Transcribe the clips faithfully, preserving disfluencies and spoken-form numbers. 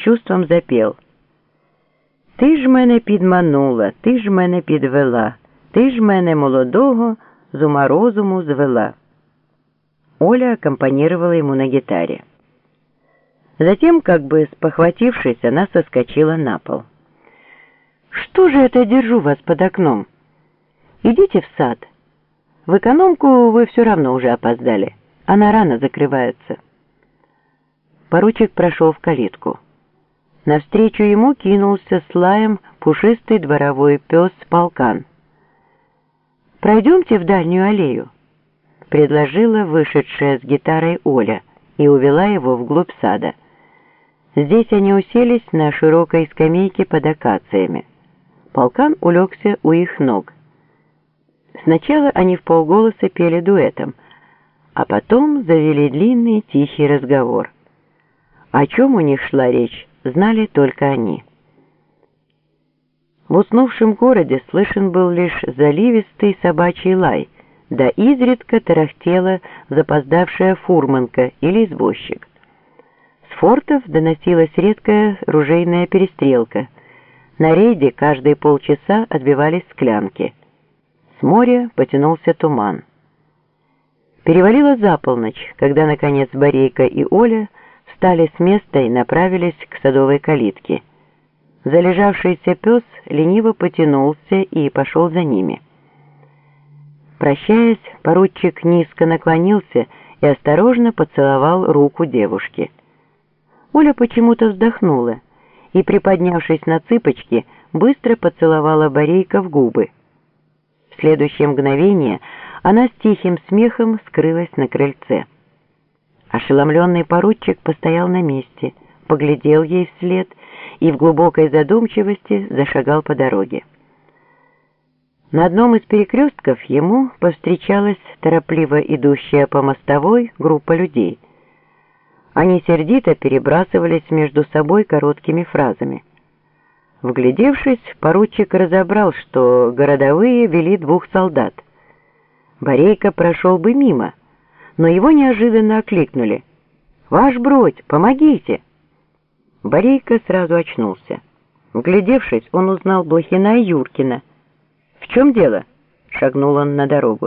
чувством запел: «Ти ж мене підманула, ти ж мене підвела, ти ж мене молодого з ума розуму звела». Оля аккомпанировала ему на гитаре. Затем, как бы спохватившись, она соскочила на пол. «Что же это держу вас под окном? Идите в сад. В экономку вы все равно уже опоздали. Она рано закрывается». Поручик прошел в калитку. Навстречу ему кинулся с лаем пушистый дворовой пес Полкан. «Пройдемте в дальнюю аллею», — предложила вышедшая с гитарой Оля и увела его вглубь сада. Здесь они уселись на широкой скамейке под акациями. Полкан улегся у их ног. Сначала они вполголоса пели дуэтом, а потом завели длинный тихий разговор. О чем у них шла речь, знали только они. В уснувшем городе слышен был лишь заливистый собачий лай, да изредка тарахтела запоздавшая фурманка или извозчик. С фортов доносилась редкая ружейная перестрелка. На рейде каждые полчаса отбивались склянки. С моря потянулся туман. Перевалило за полночь, когда, наконец, Борейка и Оля встали с места и направились к садовой калитке. Залежавшийся пес лениво потянулся и пошел за ними. Прощаясь, поручик низко наклонился и осторожно поцеловал руку девушки. Оля почему-то вздохнула и, приподнявшись на цыпочки, быстро поцеловала Борейка в губы. В следующее мгновение она с тихим смехом скрылась на крыльце. Ошеломленный поручик постоял на месте, поглядел ей вслед и в глубокой задумчивости зашагал по дороге. На одном из перекрестков ему повстречалась торопливо идущая по мостовой группа людей. Они сердито перебрасывались между собой короткими фразами. Вглядевшись, поручик разобрал, что городовые вели двух солдат. Борейка прошел бы мимо, но его неожиданно окликнули: «Ваш бродь, помогите!» Борейка сразу очнулся. Вглядевшись, он узнал Блохина и Юркина. «В чем дело?» — шагнул он на дорогу.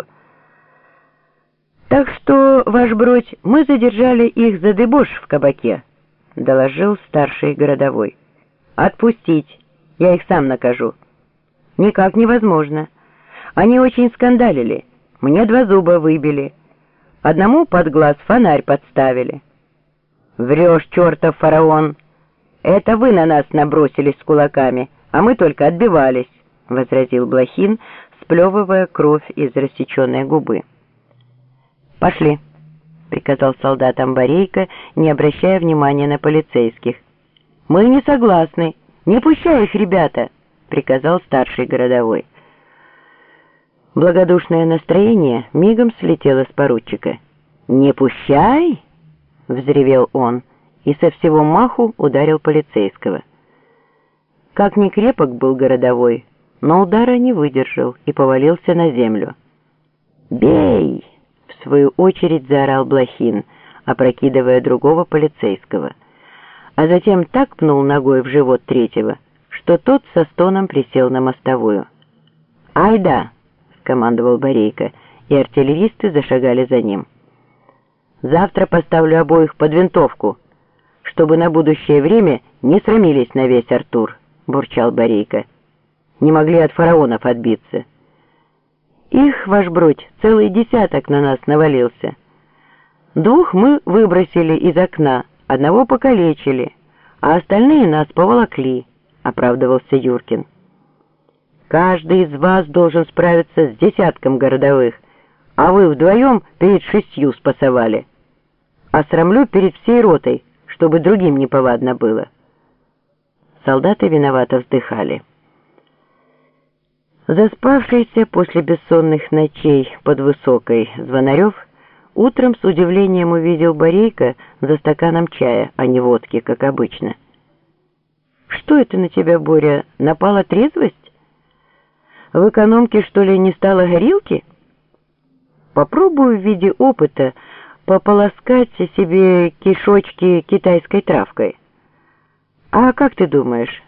«Так что, ваш бродь, мы задержали их за дебош в кабаке», — доложил старший городовой. «Отпустить, я их сам накажу». «Никак невозможно. Они очень скандалили, мне два зуба выбили. Одному под глаз фонарь подставили». «Врешь, чертов фараон! Это вы на нас набросились с кулаками, а мы только отбивались», — возразил Блохин, сплевывая кровь из рассеченной губы. «Пошли», — приказал солдатам Борейка, не обращая внимания на полицейских. «Мы не согласны. Не пущай их, ребята», — приказал старший городовой. Благодушное настроение мигом слетело с поручика. «Не пущай!» — взревел он и со всего маху ударил полицейского. Как ни крепок был городовой, но удара не выдержал и повалился на землю. «Бей!» — в свою очередь заорал Блохин, опрокидывая другого полицейского, а затем так пнул ногой в живот третьего, что тот со стоном присел на мостовую. «Айда!» — командовал Борейка, и артиллеристы зашагали за ним. «Завтра поставлю обоих под винтовку, чтобы на будущее время не срамились на весь Артур», — бурчал Борейка. «Не могли от фараонов отбиться». «Их, ваш бродь, целый десяток на нас навалился. Двух мы выбросили из окна, одного покалечили, а остальные нас поволокли», — оправдывался Юркин. «Каждый из вас должен справиться с десятком городовых, а вы вдвоем перед шестью спасовали. А срамлю перед всей ротой, чтобы другим неповадно было». Солдаты виновато вздыхали. Заспавшийся после бессонных ночей под Высокой Звонарев утром с удивлением увидел Борейка за стаканом чая, а не водки, как обычно. «Что это на тебя, Боря, напала трезвость? В экономке, что ли, не стало горилки? Попробую в виде опыта пополоскать себе кишочки китайской травкой. А как ты думаешь,